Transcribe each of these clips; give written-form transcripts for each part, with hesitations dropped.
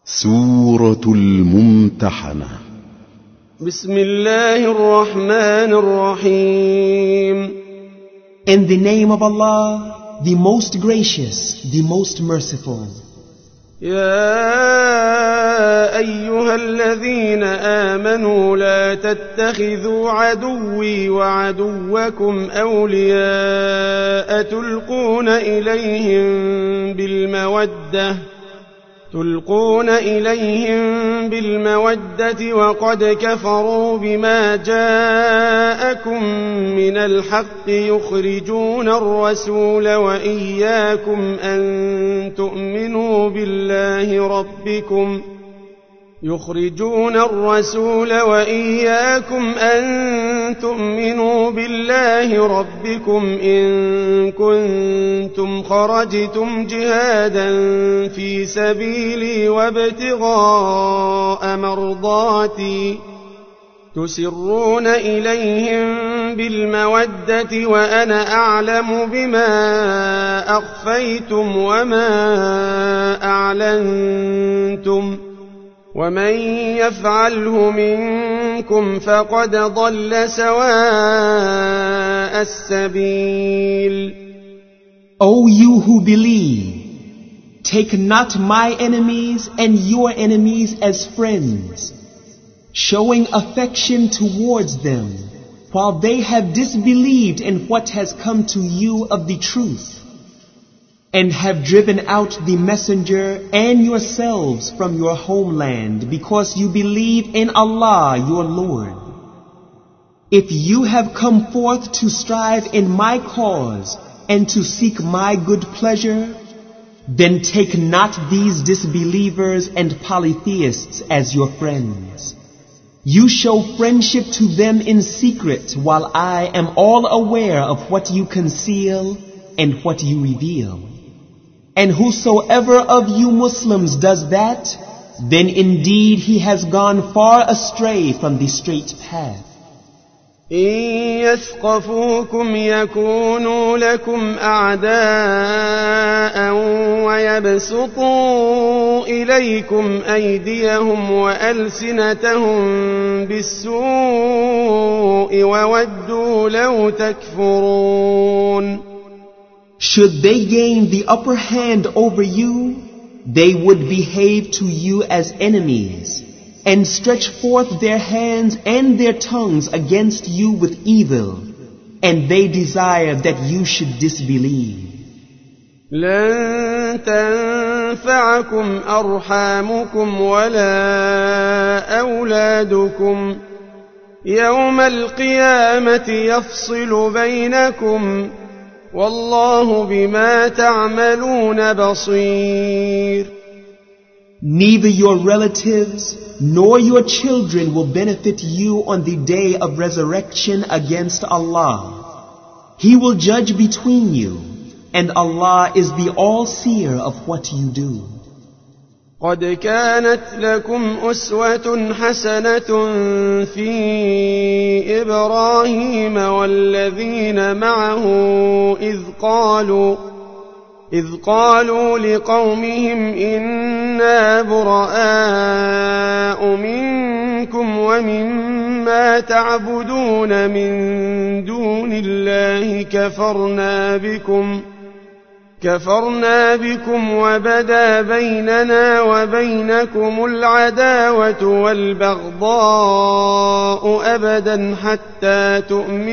سورة الممتحنة. بسم الله الرحمن الرحيم. In the name of Allah, the most gracious, the most merciful. يا أيها الذين آمنوا لا تتخذوا عدوي وعدوكم أولياء تلقون إليهم بالمودة وقد كفروا بما جاءكم من الحق يخرجون الرسول وإياكم أن تؤمنوا بالله ربكم إن كنتم خرجتم جهادا في سبيلي وابتغاء مرضاتي تسرون إليهم بالمودة وأنا أعلم بما أخفيتم وما أعلنتم ومن يفعله منكم فقد ضل سواء السبيل. O you who believe, take not my enemies and your enemies as friends, showing affection towards them while they have disbelieved in what has come to you of the truth, and have driven out the messenger and yourselves from your homeland because you believe in Allah your Lord. If you have come forth to strive in my cause and to seek my good pleasure, then take not these disbelievers and polytheists as your friends. You show friendship to them in secret while I am all aware of what you conceal and what you reveal. And whosoever of you Muslims does that, then indeed he has gone far astray from the straight path. إن يثقفوكم يكونوا لكم أعداء ويبسطوا إليكم أيديهم وألسنتهم بالسوء وودوا لو تكفرون. Should they gain the upper hand over you, they would behave to you as enemies and stretch forth their hands and their tongues against you with evil, and they desire that you should disbelieve. لن تنفعكم أرحامكم ولا أولادكم يوم القيامة يفصل بينكم والله بما تعملون بصير. Neither your relatives nor your children will benefit you on the day of resurrection against Allah. He will judge between you, and Allah is the all-seer of what you do. قد كانت لكم أسوة حسنة في إبراهيم والذين معه إذ قالوا لقومهم إنا براء منكم ومما تعبدون من دون الله كفرنا بكم وبدا بيننا وبينكم العداوة والبغضاء أبدا حتى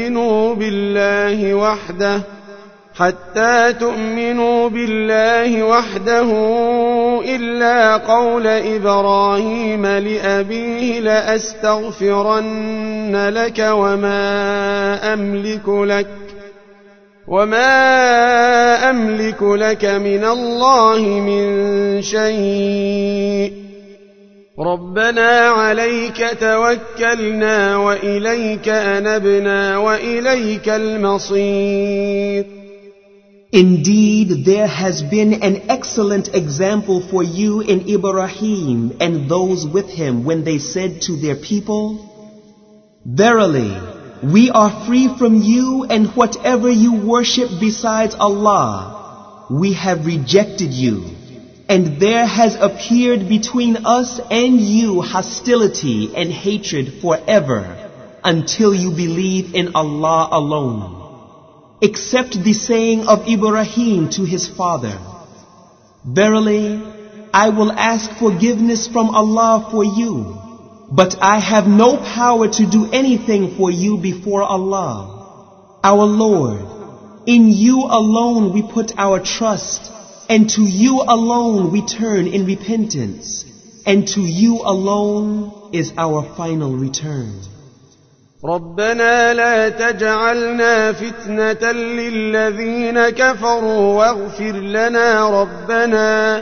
تؤمنوا بالله وحده إلا قول إبراهيم لأبيه لأستغفرن لك وما أملك لك من الله من شيء ربنا عليك توكلنا وإليك أنبنا وإليك المصير. Indeed, there has been an excellent example for you in Ibrahim and those with him when they said to their people, Verily, we are free from you and whatever you worship besides Allah. We have rejected you, And there has appeared between us and you hostility and hatred forever until you believe in Allah alone. Except the saying of Ibrahim to his father, "Verily, I will ask forgiveness from Allah for you, but I have no power to do anything for you before Allah. Our Lord, in you alone we put our trust, and to you alone we turn in repentance, and to you alone is our final return." ربنا لا تجعلنا فتنة للذين كفروا واغفر لنا ربنا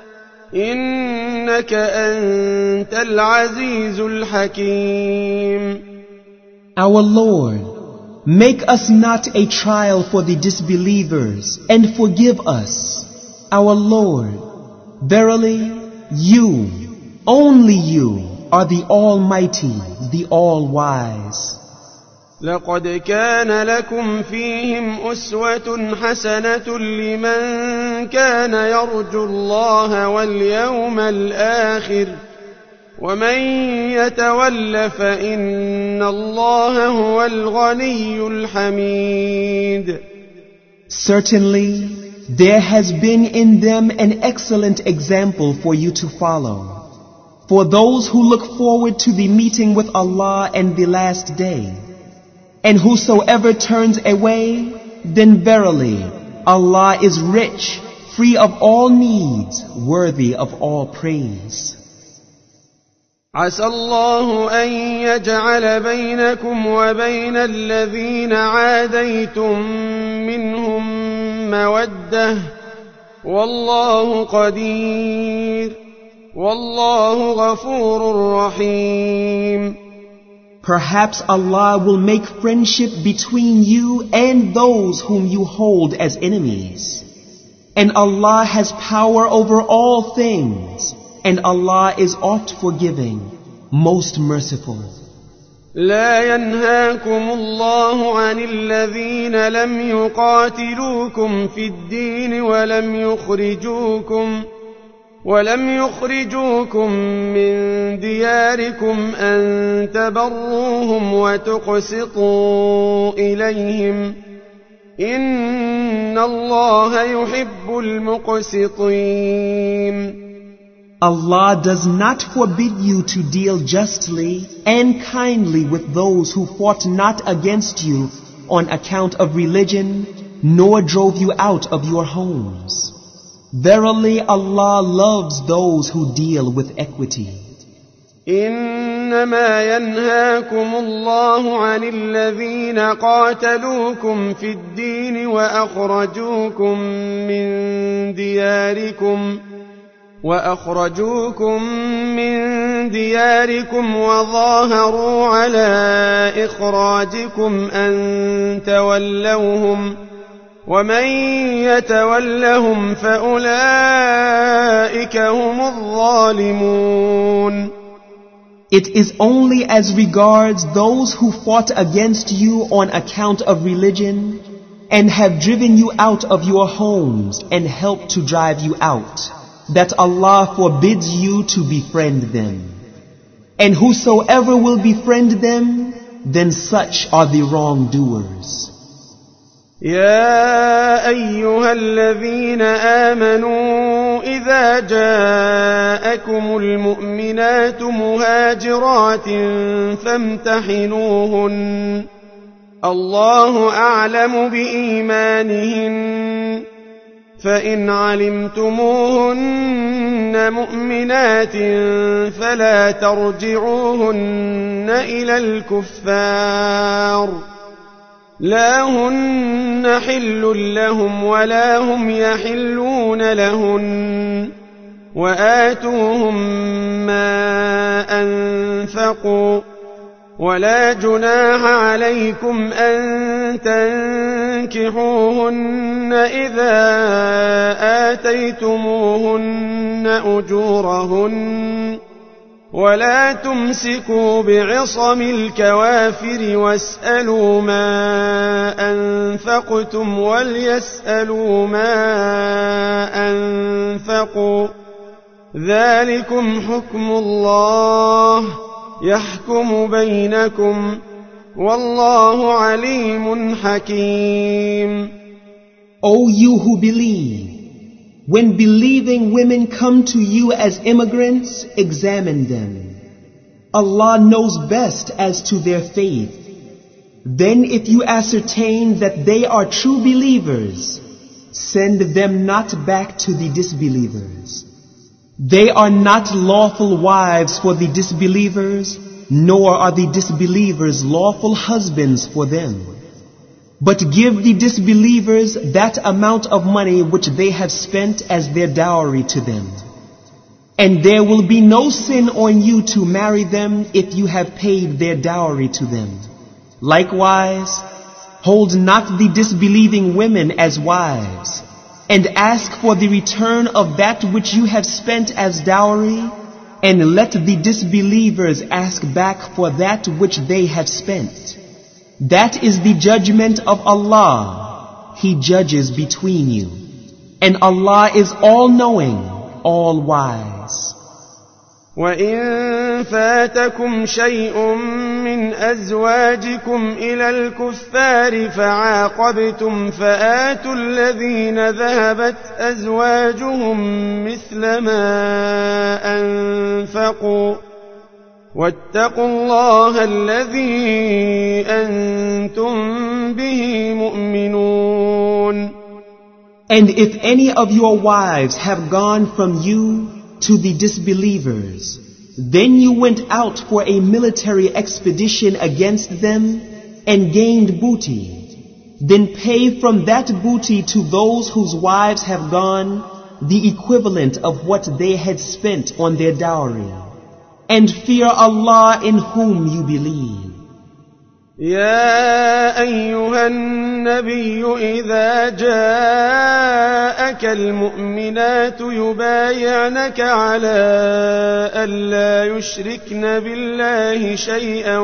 إنك أنت العزيز الحكيم. Our Lord, make us not a trial for the disbelievers, and forgive us. Our Lord, verily, you, only you, are the Almighty, the All-Wise. لقد كان لكم فيهم أسوة حسنة لمن كان يرجو الله واليوم الآخر ومن يتول فإن الله هو الغني الحميد. Certainly, there has been in them an excellent example for you to follow. For those who look forward to the meeting with Allah and the last day. And whosoever turns away, then verily, Allah is rich, free of all needs, worthy of all praise. عسى الله أن يجعل بينكم وبين الذين عاديتم منهم مودة والله قدير والله غفور رحيم. Perhaps Allah will make friendship between you and those whom you hold as enemies. And Allah has power over all things, and Allah is oft forgiving, most merciful. لا ينهاكم الله عن الذين لم يقاتلوكم في الدين ولم يخرجوكم من دياركم أن تبروهم وتقسطوا إليهم إن الله يحب المقسطين. Allah does not forbid you to deal justly and kindly with those who fought not against you on account of religion, nor drove you out of your homes. Verily Allah loves those who deal with equity. إنما ينهاكم الله عن الذين قاتلوكم في الدين وأخرجوكم من دياركم وظاهروا على إخراجكم أن تولوهم ومن يتولهم فأولئك هم الظالمون. It is only as regards those who fought against you on account of religion and have driven you out of your homes and helped to drive you out, that Allah forbids you to befriend them. And whosoever will befriend them, then such are the wrongdoers. يا أيها الذين آمنوا إذا جاءكم المؤمنات مهاجرات فامتحنوهن الله أعلم بإيمانهن فإن علمتموهن مؤمنات فلا ترجعوهن إلى الكفار لا هن حل لهم ولا هم يحلون لهن وآتوهم ما أنفقوا ولا جناح عليكم أن تنكحوهن إذا آتيتموهن أجورهن ولا تمسكوا بعصم الكوافر واسألوا ما أنفقتم وليسألوا ما أنفقوا ذلكم حكم الله يحكم بينكم والله عليم حكيم. O you who believe, when believing women come to you as immigrants, examine them. Allah knows best as to their faith. Then if you ascertain that they are true believers, send them not back to the disbelievers. They are not lawful wives for the disbelievers, nor are the disbelievers lawful husbands for them. But give the disbelievers that amount of money which they have spent as their dowry to them. And there will be no sin on you to marry them if you have paid their dowry to them. Likewise, hold not the disbelieving women as wives, and ask for the return of that which you have spent as dowry, and let the disbelievers ask back for that which they have spent. That is the judgment of Allah. He judges between you. And Allah is all-knowing, all-wise. وَإِن فَاتَكُمْ شَيْءٌ مِّنْ أَزْوَاجِكُمْ إِلَى الْكُفَّارِ فَعَاقَبْتُمْ فَآتُوا الَّذِينَ ذَهَبَتْ أَزْوَاجُهُمْ مِثْلَ مَا أَنفَقُوا وَاتَّقُوا اللَّهَ الَّذِي أَنْتُمْ بِهِ مُؤْمِنُونَ. And if any of your wives have gone from you to the disbelievers, then you went out for a military expedition against them and gained booty, then pay from that booty to those whose wives have gone the equivalent of what they had spent on their dowry. And fear Allah in whom you believe. يا أيها النبي إذا جاءك المؤمنات يبايعنك على ألا يشركن بالله شيئا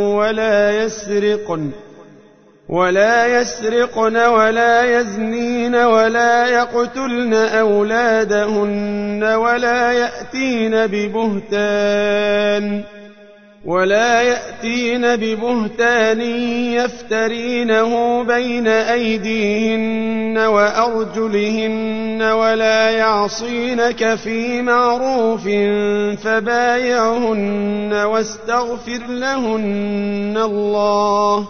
ولا يسرقن ولا يزنين ولا يقتلن أولادهن ولا يأتين ببهتان يفترينه بين أيديهن وأرجلهن ولا يعصينك في معروف فبايعهن واستغفر لهن الله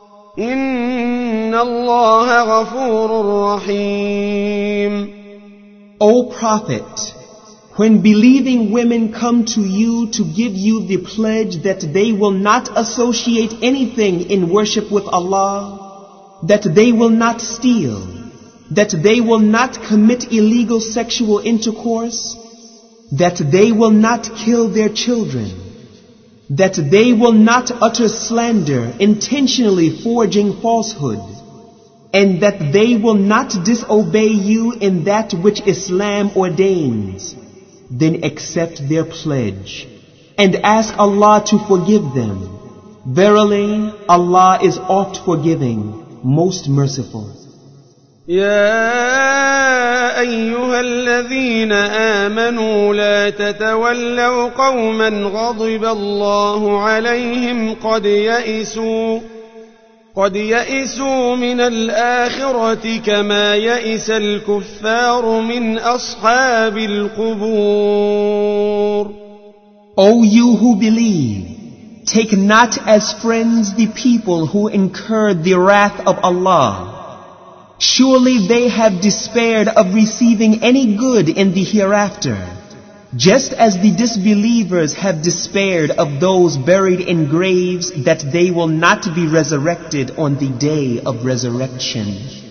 إن الله غفور رحيم. O Prophet, when believing women come to you to give you the pledge that they will not associate anything in worship with Allah, that they will not steal, that they will not commit illegal sexual intercourse, that they will not kill their children, that they will not utter slander, intentionally forging falsehood, and that they will not disobey you in that which Islam ordains, then accept their pledge and ask Allah to forgive them. Verily, Allah is oft forgiving, most merciful. يا أيها الذين آمنوا لا تتولوا قوما غضب الله عليهم قد يئسوا من الآخرة كما يئس الكفار من أصحاب القبور. O you who believe, take not as friends the people who incurred the wrath of Allah. Surely they have despaired of receiving any good in the hereafter, just as the disbelievers have despaired of those buried in graves that they will not be resurrected on the day of resurrection.